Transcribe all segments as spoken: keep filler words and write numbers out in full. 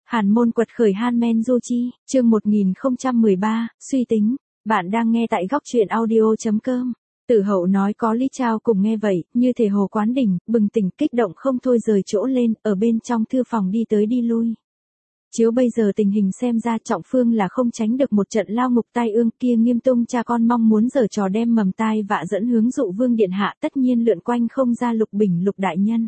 Hàn môn quật khởi Han Du Chi, chương một nghìn không trăm mười ba, suy tính. Bạn đang nghe tại góc truyện audio chấm com. Tử Hậu nói có Lý Trao cùng nghe vậy, như thể hồ quán đỉnh, bừng tỉnh kích động không thôi rời chỗ lên, ở bên trong thư phòng đi tới đi lui. Chiếu bây giờ tình hình xem ra Trọng Phương là không tránh được một trận lao ngục tai ương kia. Nghiêm Tung cha con mong muốn giở trò đem mầm tai vạ dẫn hướng Dụ Vương điện hạ, tất nhiên lượn quanh không ra Lục Bình Lục đại nhân.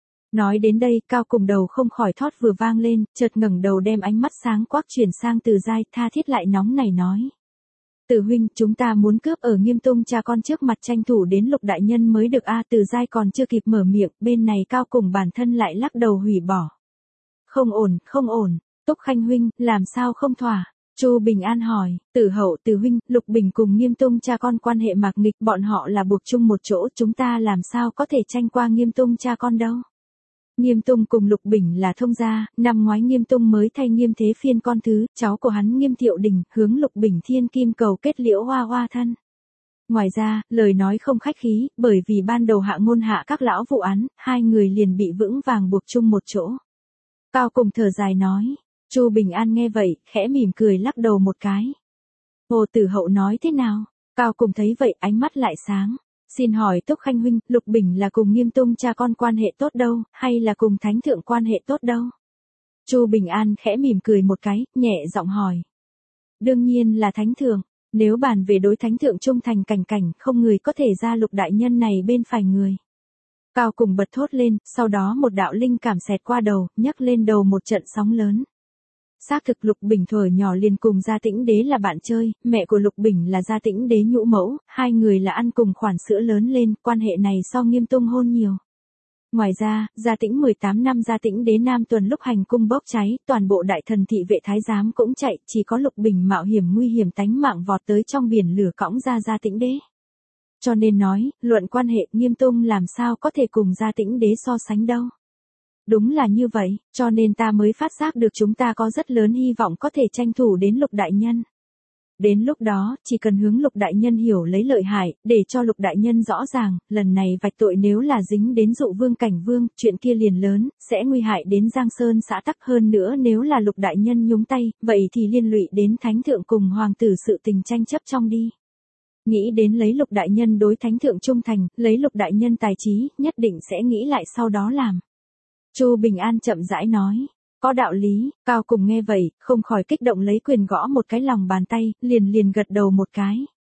Nói đến đây, Cao cùng đầu không khỏi thót vừa vang lên, chợt ngẩng đầu đem ánh mắt sáng quắc chuyển sang Từ Giai, tha thiết lại nóng nảy nói: "Tử huynh, chúng ta muốn cướp ở Nghiêm Tung cha con trước mặt tranh thủ đến Lục đại nhân mới được a." À, Từ Giai còn chưa kịp mở miệng, bên này Cao cùng bản thân lại lắc đầu hủy bỏ. "Không ổn, không ổn, Túc Khanh huynh, làm sao không thỏa?" Chu Bình An hỏi. "Tử Hậu, Từ huynh, Lục Bình cùng Nghiêm Tung cha con quan hệ mạc nghịch, bọn họ là buộc chung một chỗ, chúng ta làm sao có thể tranh qua Nghiêm Tung cha con đâu. Nghiêm Tung cùng Lục Bình là thông gia, năm ngoái Nghiêm Tung mới thay Nghiêm Thế Phiên con thứ, cháu của hắn Nghiêm Thiệu Đình, hướng Lục Bình thiên kim cầu kết liễu hoa hoa thân. Ngoài ra, lời nói không khách khí, bởi vì ban đầu hạ ngôn hạ các lão vụ án, hai người liền bị vững vàng buộc chung một chỗ." Cao cùng thở dài nói. Chu Bình An nghe vậy, khẽ mỉm cười lắc đầu một cái. "Hồ Tử Hậu nói thế nào?" Cao cùng thấy vậy, ánh mắt lại sáng. "Xin hỏi Túc Khanh huynh, Lục Bình là cùng Nghiêm Tung cha con quan hệ tốt đâu, hay là cùng Thánh Thượng quan hệ tốt đâu?" Chu Bình An khẽ mỉm cười một cái, nhẹ giọng hỏi. "Đương nhiên là Thánh Thượng, nếu bàn về đối Thánh Thượng trung thành cảnh cảnh, không người có thể ra Lục đại nhân này bên phải người." Cao cùng bật thốt lên, sau đó một đạo linh cảm xẹt qua đầu, nhấc lên đầu một trận sóng lớn. Xác thực Lục Bình thuở nhỏ liền cùng Gia Tĩnh Đế là bạn chơi, mẹ của Lục Bình là Gia Tĩnh Đế nhũ mẫu, hai người là ăn cùng khoản sữa lớn lên, quan hệ này so Nghiêm Tung hôn nhiều. Ngoài ra, Gia Tĩnh mười tám năm Gia Tĩnh Đế Nam tuần lúc hành cung bốc cháy, toàn bộ đại thần thị vệ thái giám cũng chạy, chỉ có Lục Bình mạo hiểm nguy hiểm tánh mạng vọt tới trong biển lửa cõng ra Gia Tĩnh Đế. Cho nên nói, luận quan hệ Nghiêm Tung làm sao có thể cùng Gia Tĩnh Đế so sánh đâu. Đúng là như vậy, cho nên ta mới phát giác được chúng ta có rất lớn hy vọng có thể tranh thủ đến Lục đại nhân. Đến lúc đó, chỉ cần hướng Lục đại nhân hiểu lấy lợi hại, để cho Lục đại nhân rõ ràng, lần này vạch tội nếu là dính đến Dụ Vương Cảnh Vương, chuyện kia liền lớn, sẽ nguy hại đến Giang Sơn xã tắc. Hơn nữa nếu là Lục đại nhân nhúng tay, vậy thì liên lụy đến Thánh Thượng cùng hoàng tử sự tình tranh chấp trong đi. Nghĩ đến lấy Lục đại nhân đối Thánh Thượng trung thành, lấy Lục đại nhân tài trí, nhất định sẽ nghĩ lại sau đó làm." Chu Bình An chậm rãi nói. "Có đạo lý." Cao cùng nghe vậy, không khỏi kích động lấy quyền gõ một cái lòng bàn tay, liền liền gật đầu một cái.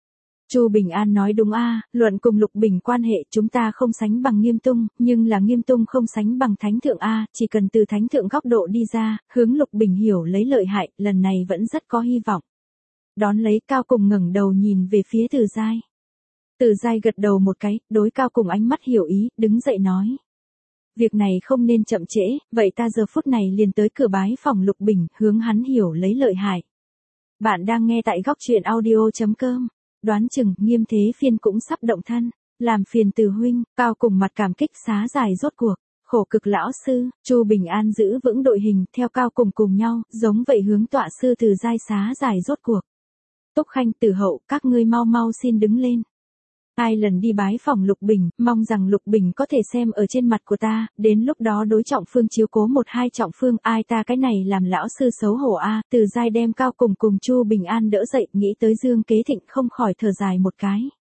Chu Bình An nói đúng a, luận cùng Lục Bình quan hệ chúng ta không sánh bằng Nghiêm Tung, nhưng là Nghiêm Tung không sánh bằng Thánh Thượng a, chỉ cần từ Thánh Thượng góc độ đi ra, hướng Lục Bình hiểu lấy lợi hại, lần này vẫn rất có hy vọng. Đón lấy Cao cùng ngẩng đầu nhìn về phía Từ Giai. Từ Giai gật đầu một cái, đối Cao cùng ánh mắt hiểu ý, đứng dậy nói. "Việc này không nên chậm trễ, vậy ta giờ phút này liền tới cửa bái phòng Lục Bình, hướng hắn hiểu lấy lợi hại." Bạn đang nghe tại góc truyện audio chấm com. Đoán chừng Nghiêm Thế Phiên cũng sắp động thân, làm phiền Từ huynh. Cao cùng mặt cảm kích xá dài rốt cuộc. Khổ cực lão sư. Chu Bình An giữ vững đội hình, theo Cao cùng cùng nhau, giống vậy hướng tọa sư Từ Giai xá dài rốt cuộc. "Túc Khanh, Tử Hậu, các ngươi mau mau xin đứng lên. Ai lần đi bái phòng Lục Bình, mong rằng Lục Bình có thể xem ở trên mặt của ta, đến lúc đó đối Trọng Phương chiếu cố một hai Trọng Phương, ai ta cái này làm lão sư xấu hổ a." Từ Giai đem Cao cùng cùng Chu Bình An đỡ dậy, nghĩ tới Dương Kế Thịnh không khỏi thở dài một cái.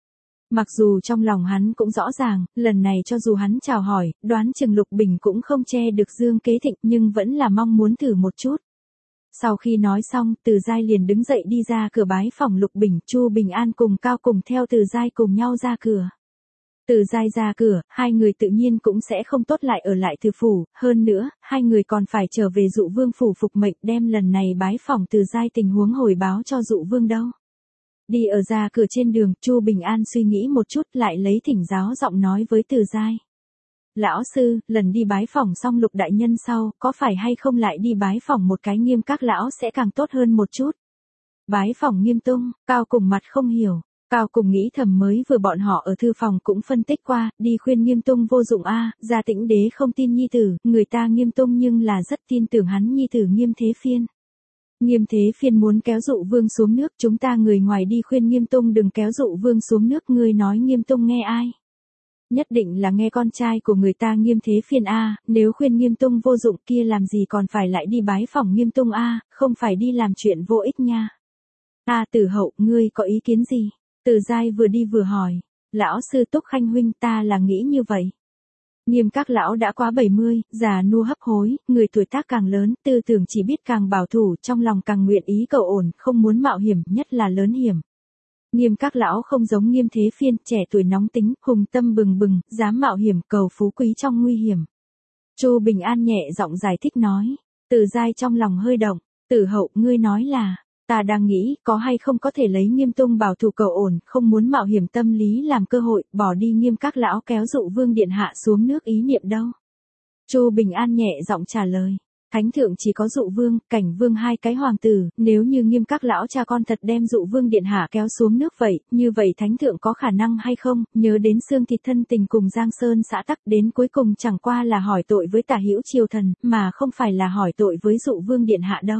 Mặc dù trong lòng hắn cũng rõ ràng, lần này cho dù hắn chào hỏi, đoán chừng Lục Bình cũng không che được Dương Kế Thịnh, nhưng vẫn là mong muốn thử một chút. Sau khi nói xong, Từ Giai liền đứng dậy đi ra cửa bái phòng Lục Bình, Chu Bình An cùng Cao cùng theo Từ Giai cùng nhau ra cửa. Từ Giai ra cửa, hai người tự nhiên cũng sẽ không tốt lại ở lại Từ phủ, hơn nữa, hai người còn phải trở về Dụ Vương phủ phục mệnh, đem lần này bái phòng Từ Giai tình huống hồi báo cho Dụ Vương đâu. Đi ở ra cửa trên đường, Chu Bình An suy nghĩ một chút, lại lấy thỉnh giáo giọng nói với Từ Giai. "Lão sư, lần đi bái phỏng xong Lục đại nhân sau, có phải hay không lại đi bái phỏng một cái Nghiêm các lão sẽ càng tốt hơn một chút?" "Bái phỏng Nghiêm Tung?" Cao cùng mặt không hiểu. Cao cùng nghĩ thầm mới vừa bọn họ ở thư phòng cũng phân tích qua, đi khuyên Nghiêm Tung vô dụng a, Gia Tĩnh Đế không tin nhi tử, người ta Nghiêm Tung nhưng là rất tin tưởng hắn nhi tử Nghiêm Thế Phiên. Nghiêm Thế Phiên muốn kéo Dụ Vương xuống nước, chúng ta người ngoài đi khuyên Nghiêm Tung đừng kéo Dụ Vương xuống nước, ngươi nói Nghiêm Tung nghe ai? Nhất định là nghe con trai của người ta Nghiêm Thế Phiên a, nếu khuyên Nghiêm Tung vô dụng kia làm gì còn phải lại đi bái phỏng Nghiêm Tung a, không phải đi làm chuyện vô ích nha. A Tử Hậu, ngươi có ý kiến gì? Từ Giai vừa đi vừa hỏi. Lão sư Túc Khanh huynh, ta là nghĩ như vậy. Nghiêm các lão đã quá bảy mươi, già nua hấp hối, người tuổi tác càng lớn, tư tưởng chỉ biết càng bảo thủ, trong lòng càng nguyện ý cầu ổn, không muốn mạo hiểm, nhất là lớn hiểm. Nghiêm các lão không giống Nghiêm Thế Phiên, trẻ tuổi nóng tính, hùng tâm bừng bừng, dám mạo hiểm cầu phú quý trong nguy hiểm. Chu Bình An nhẹ giọng giải thích nói. Từ Giai trong lòng hơi động. Tử Hậu, ngươi nói là, ta đang nghĩ có hay không có thể lấy Nghiêm Tung bảo thủ cầu ổn, không muốn mạo hiểm tâm lý làm cơ hội, bỏ đi Nghiêm các lão kéo dụ Vương Điện Hạ xuống nước ý niệm đâu. Chu Bình An nhẹ giọng trả lời. Thánh thượng chỉ có dụ Vương, Cảnh Vương hai cái hoàng tử, nếu như Nghiêm các lão cha con thật đem dụ Vương Điện Hạ kéo xuống nước vậy, như vậy thánh thượng có khả năng hay không, nhớ đến xương thịt thân tình cùng Giang Sơn xã tắc, đến cuối cùng chẳng qua là hỏi tội với Tả Hữu Triều Thần, mà không phải là hỏi tội với dụ Vương Điện Hạ đâu.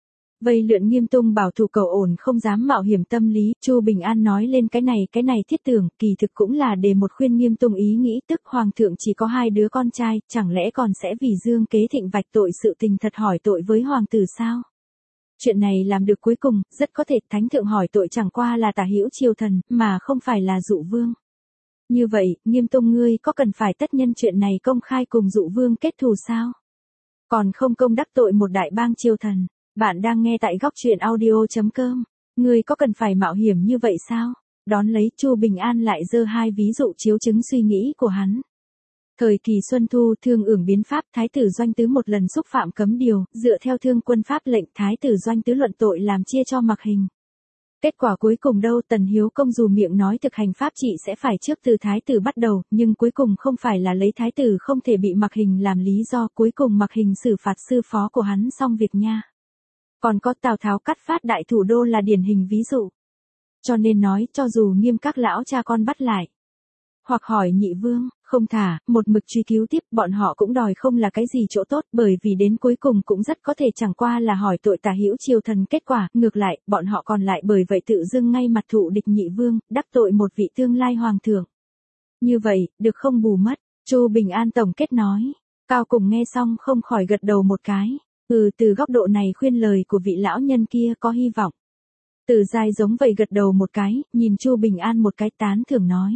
Vây lượn Nghiêm Tung bảo thủ cầu ổn không dám mạo hiểm tâm lý, Chu Bình An nói lên cái này cái này thiết tưởng, kỳ thực cũng là để một khuyên Nghiêm Tung ý nghĩ, tức hoàng thượng chỉ có hai đứa con trai, chẳng lẽ còn sẽ vì dương kế thịnh vạch tội sự tình thật hỏi tội với hoàng tử sao? Chuyện này làm được cuối cùng, rất có thể thánh thượng hỏi tội chẳng qua là Tả Hữu Triều Thần, mà không phải là dụ Vương. Như vậy, Nghiêm Tung ngươi có cần phải tất nhân chuyện này công khai cùng dụ Vương kết thù sao? Còn không công đắc tội một đại bang triều thần. Bạn đang nghe tại góc truyện audio chấm com. Ngươi có cần phải mạo hiểm như vậy sao? Đón lấy Chu Bình An lại giơ hai ví dụ chiếu chứng suy nghĩ của hắn. Thời kỳ Xuân Thu, Thương Ưởng biến pháp, Thái tử Doanh Tứ một lần xúc phạm cấm điều, dựa theo Thương Quân pháp lệnh, Thái tử Doanh Tứ luận tội làm chia cho mặc hình. Kết quả cuối cùng đâu, Tần Hiếu Công dù miệng nói thực hành pháp trị sẽ phải trước từ Thái tử bắt đầu, nhưng cuối cùng không phải là lấy Thái tử không thể bị mặc hình làm lý do, cuối cùng mặc hình xử phạt sư phó của hắn xong việc nha. Còn có Tào Tháo cắt phát đại thủ đô là điển hình ví dụ. Cho nên nói, cho dù Nghiêm các lão cha con bắt lại, hoặc hỏi Nhị Vương, không thả, một mực truy cứu tiếp, bọn họ cũng đòi không là cái gì chỗ tốt, bởi vì đến cuối cùng cũng rất có thể chẳng qua là hỏi tội Tả Hữu Triều Thần, kết quả, ngược lại, bọn họ còn lại bởi vậy tự dưng ngay mặt thụ địch Nhị Vương, đắc tội một vị tương lai hoàng thượng. Như vậy, được không bù mất, Chu Bình An tổng kết nói. Cao Cùng nghe xong không khỏi gật đầu một cái. Ừ, từ góc độ này khuyên lời của vị lão nhân kia có hy vọng. Từ Giai giống vậy gật đầu một cái, nhìn Chu Bình An một cái tán thưởng nói.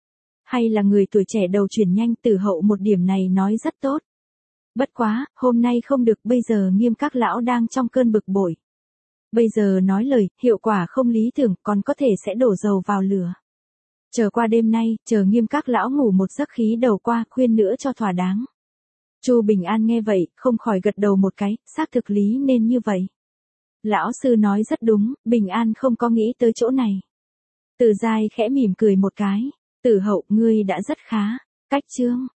Hay là người tuổi trẻ đầu chuyển nhanh, Tử Hậu một điểm này nói rất tốt. Bất quá, hôm nay không được, bây giờ Nghiêm các lão đang trong cơn bực bội. Bây giờ nói lời, hiệu quả không lý tưởng, còn có thể sẽ đổ dầu vào lửa. Chờ qua đêm nay, chờ Nghiêm các lão ngủ một giấc khí đầu qua, khuyên nữa cho thỏa đáng. Chu Bình An nghe vậy, không khỏi gật đầu một cái, xác thực lý nên như vậy. Lão sư nói rất đúng, Bình An không có nghĩ tới chỗ này. Từ Giai khẽ mỉm cười một cái. Tử Hậu, ngươi đã rất khá. Cách chương.